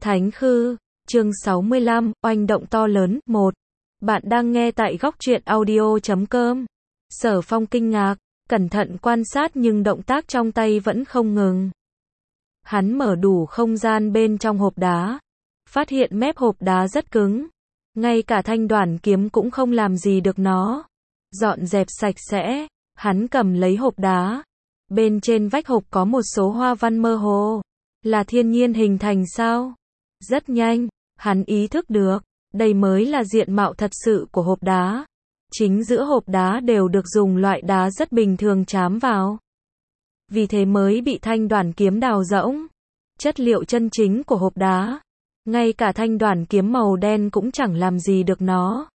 Thánh Khư, chương 65, oanh động to lớn, 1. Bạn đang nghe tại góc truyện audio.com. Sở Phong kinh ngạc, cẩn thận quan sát nhưng động tác trong tay vẫn không ngừng. Hắn mở đủ không gian bên trong hộp đá, phát hiện mép hộp đá rất cứng, ngay cả thanh đoản kiếm cũng không làm gì được nó. Dọn dẹp sạch sẽ, hắn cầm lấy hộp đá. Bên trên vách hộp có một số hoa văn mơ hồ, là thiên nhiên hình thành sao? Rất nhanh, hắn ý thức được, đây mới là diện mạo thật sự của hộp đá. Chính giữa hộp đá đều được dùng loại đá rất bình thường chám vào. Vì thế mới bị thanh đoản kiếm đào rỗng. Chất liệu chân chính của hộp đá, ngay cả thanh đoản kiếm màu đen cũng chẳng làm gì được nó.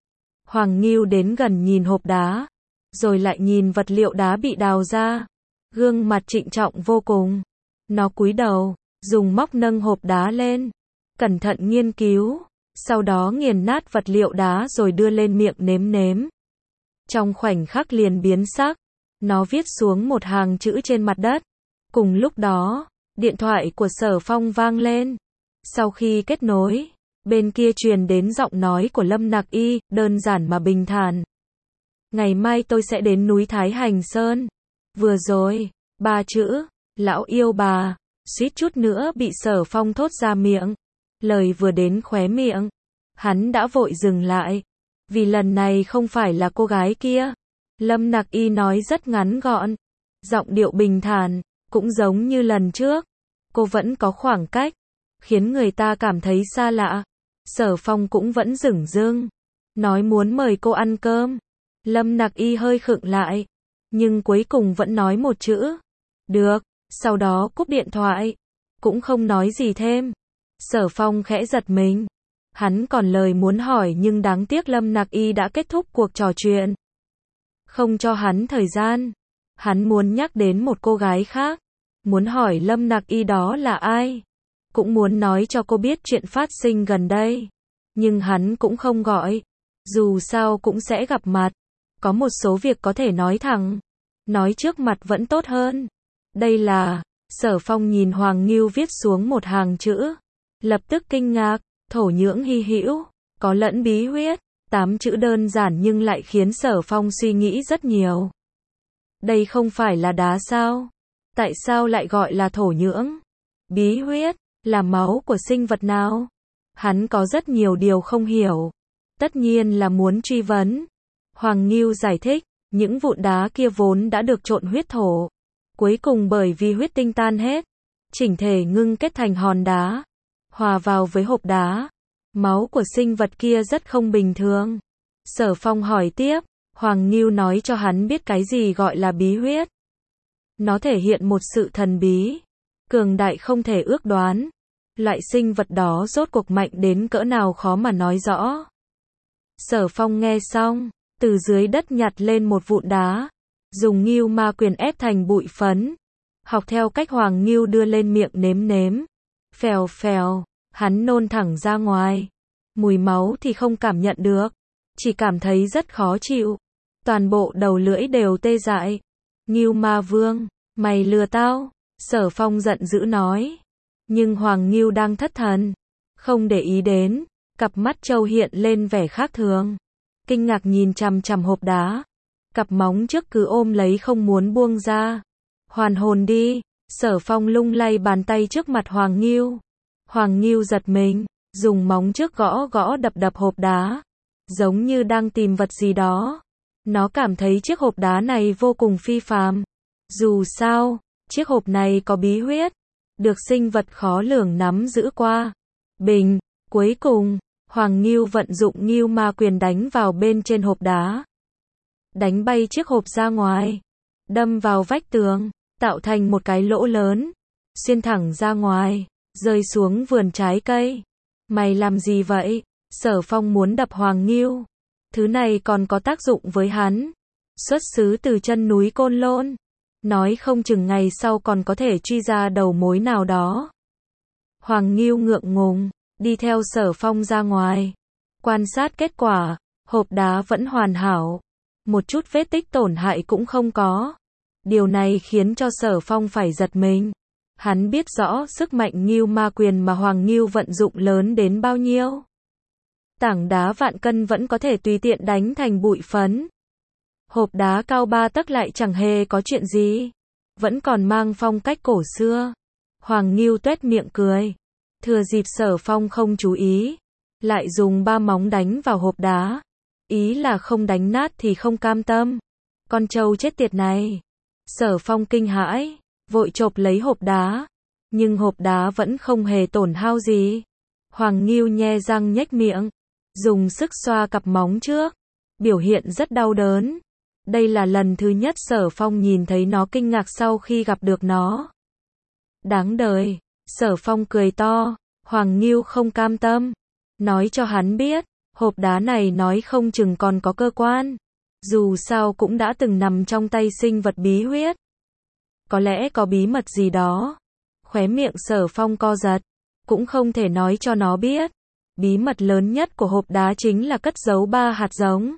Hoàng Ngưu đến gần nhìn hộp đá, rồi lại nhìn vật liệu đá bị đào ra. Gương mặt trịnh trọng vô cùng. Nó cúi đầu, dùng móc nâng hộp đá lên, cẩn thận nghiên cứu, sau đó nghiền nát vật liệu đá rồi đưa lên miệng nếm nếm. Trong khoảnh khắc liền biến sắc, nó viết xuống một hàng chữ trên mặt đất. Cùng lúc đó, điện thoại của Sở Phong vang lên. Sau khi kết nối, bên kia truyền đến giọng nói của Lâm Nặc Y, đơn giản mà bình thản. Ngày mai tôi sẽ đến núi Thái Hành Sơn. Vừa rồi, 3 chữ, lão yêu bà, suýt chút nữa bị Sở Phong thốt ra miệng. Lời vừa đến khóe miệng, hắn đã vội dừng lại. Vì lần này không phải là cô gái kia. Lâm Nặc Y nói rất ngắn gọn, giọng điệu bình thản, cũng giống như lần trước. Cô vẫn có khoảng cách, khiến người ta cảm thấy xa lạ. Sở Phong cũng vẫn dửng dưng, nói muốn mời cô ăn cơm. Lâm Nặc Y hơi khựng lại, nhưng cuối cùng vẫn nói một chữ. Được, sau đó cúp điện thoại, cũng không nói gì thêm. Sở Phong khẽ giật mình. Hắn còn lời muốn hỏi nhưng đáng tiếc Lâm Nặc Y đã kết thúc cuộc trò chuyện. Không cho hắn thời gian. Hắn muốn nhắc đến một cô gái khác. Muốn hỏi Lâm Nặc Y đó là ai. Cũng muốn nói cho cô biết chuyện phát sinh gần đây. Nhưng hắn cũng không gọi. Dù sao cũng sẽ gặp mặt. Có một số việc có thể nói thẳng. Nói trước mặt vẫn tốt hơn. Đây là... Sở Phong nhìn Hoàng Ngưu viết xuống một hàng chữ. Lập tức kinh ngạc. Thổ nhưỡng hy hữu, có lẫn bí huyết. 8 chữ đơn giản nhưng lại khiến Sở Phong suy nghĩ rất nhiều. Đây không phải là đá sao? Tại sao lại gọi là thổ nhưỡng? Bí huyết, là máu của sinh vật nào? Hắn có rất nhiều điều không hiểu. Tất nhiên là muốn truy vấn. Hoàng Ngưu giải thích, những vụn đá kia vốn đã được trộn huyết thổ. Cuối cùng bởi vì huyết tinh tan hết, chỉnh thể ngưng kết thành hòn đá, hòa vào với hộp đá. Máu của sinh vật kia rất không bình thường. Sở Phong hỏi tiếp, Hoàng Ngưu nói cho hắn biết cái gì gọi là bí huyết. Nó thể hiện một sự thần bí, cường đại không thể ước đoán. Loại sinh vật đó rốt cuộc mạnh đến cỡ nào khó mà nói rõ. Sở Phong nghe xong, từ dưới đất nhặt lên một vụn đá, dùng Ngưu Ma Quyền ép thành bụi phấn, học theo cách Hoàng Ngưu đưa lên miệng nếm nếm. Phèo phèo, hắn nôn thẳng ra ngoài. Mùi máu thì không cảm nhận được, chỉ cảm thấy rất khó chịu. Toàn bộ đầu lưỡi đều tê dại. Ngưu Ma Vương, mày lừa tao. Sở Phong giận dữ nói. Nhưng Hoàng Ngưu đang thất thần, không để ý đến. Cặp mắt trâu hiện lên vẻ khác thường, kinh ngạc nhìn chằm chằm hộp đá. Cặp móng trước cứ ôm lấy không muốn buông ra. Hoàn hồn đi. Sở Phong lung lay bàn tay trước mặt Hoàng Ngưu. Hoàng Ngưu giật mình, dùng móng trước gõ gõ đập đập hộp đá, giống như đang tìm vật gì đó. Nó cảm thấy chiếc hộp đá này vô cùng phi phàm. Dù sao, chiếc hộp này có bí huyết, được sinh vật khó lường nắm giữ qua. Bình, cuối cùng, Hoàng Ngưu vận dụng Ngưu Ma Quyền đánh vào bên trên hộp đá. Đánh bay chiếc hộp ra ngoài, đâm vào vách tường, tạo thành một cái lỗ lớn, xuyên thẳng ra ngoài, rơi xuống vườn trái cây. Mày làm gì vậy? Sở Phong muốn đập Hoàng Ngưu. Thứ này còn có tác dụng với hắn. Xuất xứ từ chân núi Côn Lôn. Nói không chừng ngày sau còn có thể truy ra đầu mối nào đó. Hoàng Ngưu ngượng ngùng, đi theo Sở Phong ra ngoài. Quan sát kết quả, hộp đá vẫn hoàn hảo. Một chút vết tích tổn hại cũng không có. Điều này khiến cho Sở Phong phải giật mình. Hắn biết rõ sức mạnh Ngưu Ma Quyền mà Hoàng Ngưu vận dụng lớn đến bao nhiêu. Tảng đá vạn cân vẫn có thể tùy tiện đánh thành bụi phấn. Hộp đá cao 3 tấc lại chẳng hề có chuyện gì. Vẫn còn mang phong cách cổ xưa. Hoàng Ngưu tuét miệng cười. Thừa dịp Sở Phong không chú ý, lại dùng 3 móng đánh vào hộp đá. Ý là không đánh nát thì không cam tâm. Con trâu chết tiệt này. Sở Phong kinh hãi, vội chộp lấy hộp đá. Nhưng hộp đá vẫn không hề tổn hao gì. Hoàng Ngưu nhe răng nhếch miệng, dùng sức xoa cặp móng trước. Biểu hiện rất đau đớn. Đây là lần thứ nhất Sở Phong nhìn thấy nó kinh ngạc sau khi gặp được nó. Đáng đời. Sở Phong cười to. Hoàng Ngưu không cam tâm, nói cho hắn biết, hộp đá này nói không chừng còn có cơ quan. Dù sao cũng đã từng nằm trong tay sinh vật bí huyết. Có lẽ có bí mật gì đó. Khóe miệng Sở Phong co giật. Cũng không thể nói cho nó biết. Bí mật lớn nhất của hộp đá chính là cất giấu 3 hạt giống.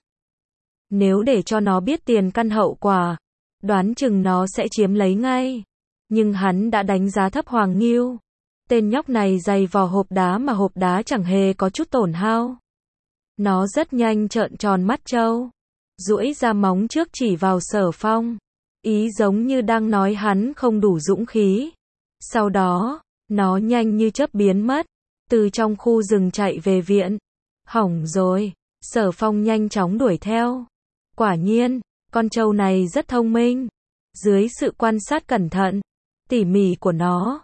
Nếu để cho nó biết tiền căn hậu quả, đoán chừng nó sẽ chiếm lấy ngay. Nhưng hắn đã đánh giá thấp Hoàng Ngưu. Tên nhóc này giày vò hộp đá mà hộp đá chẳng hề có chút tổn hao. Nó rất nhanh trợn tròn mắt trâu, duỗi ra móng trước chỉ vào Sở Phong. Ý giống như đang nói hắn không đủ dũng khí. Sau đó, nó nhanh như chớp biến mất, từ trong khu rừng chạy về viện. Hỏng rồi, Sở Phong nhanh chóng đuổi theo. Quả nhiên, con trâu này rất thông minh. Dưới sự quan sát cẩn thận, tỉ mỉ của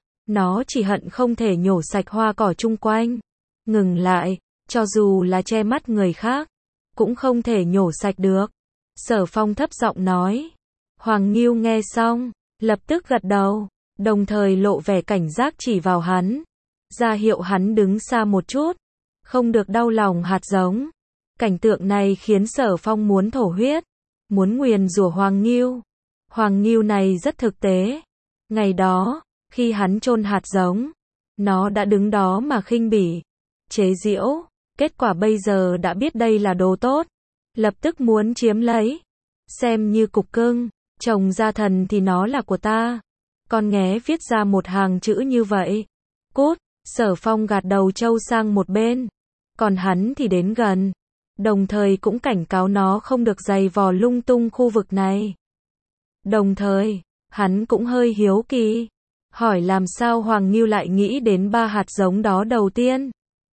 nó chỉ hận không thể nhổ sạch hoa cỏ chung quanh. Ngừng lại, cho dù là che mắt người khác, cũng không thể nhổ sạch được. Sở Phong thấp giọng nói. Hoàng Ngưu nghe xong, lập tức gật đầu, đồng thời lộ vẻ cảnh giác chỉ vào hắn. Ra hiệu hắn đứng xa một chút, không được đau lòng hạt giống. Cảnh tượng này khiến Sở Phong muốn thổ huyết, muốn nguyền rủa Hoàng Ngưu. Hoàng Ngưu này rất thực tế. Ngày đó, khi hắn chôn hạt giống, nó đã đứng đó mà khinh bỉ, chế giễu. Kết quả bây giờ đã biết đây là đồ tốt, lập tức muốn chiếm lấy. Xem như cục cưng, trồng ra thần thì nó là của ta. Con nghé viết ra một hàng chữ như vậy. Cút. Sở Phong gạt đầu trâu sang một bên. Còn hắn thì đến gần, đồng thời cũng cảnh cáo nó không được giày vò lung tung khu vực này. Đồng thời, hắn cũng hơi hiếu kỳ, hỏi làm sao Hoàng Ngưu lại nghĩ đến 3 hạt giống đó đầu tiên.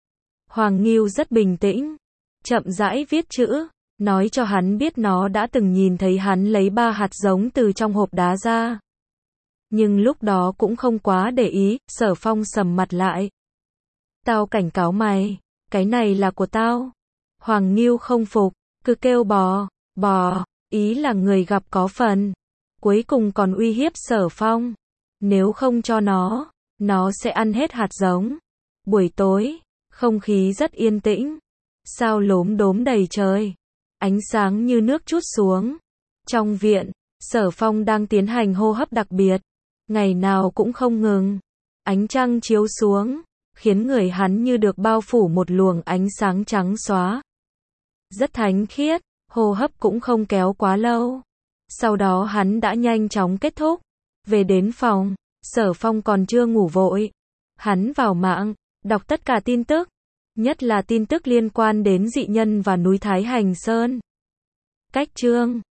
Hoàng Ngưu rất bình tĩnh, chậm rãi viết chữ, nói cho hắn biết nó đã từng nhìn thấy hắn lấy 3 hạt giống từ trong hộp đá ra. Nhưng lúc đó cũng không quá để ý. Sở Phong sầm mặt lại. Tao cảnh cáo mày, cái này là của tao. Hoàng Ngưu không phục, cứ kêu bò, ý là người gặp có phần. Cuối cùng còn uy hiếp Sở Phong, nếu không cho nó sẽ ăn hết hạt giống. Buổi tối, không khí rất yên tĩnh, sao lốm đốm đầy trời, ánh sáng như nước trút xuống. Trong viện, Sở Phong đang tiến hành hô hấp đặc biệt, ngày nào cũng không ngừng. Ánh trăng chiếu xuống, khiến người hắn như được bao phủ một luồng ánh sáng trắng xóa. Rất thánh khiết, hô hấp cũng không kéo quá lâu. Sau đó hắn đã nhanh chóng kết thúc. Về đến phòng, Sở Phong còn chưa ngủ vội. Hắn vào mạng, đọc tất cả tin tức, nhất là tin tức liên quan đến dị nhân và núi Thái Hành Sơn. Cách chương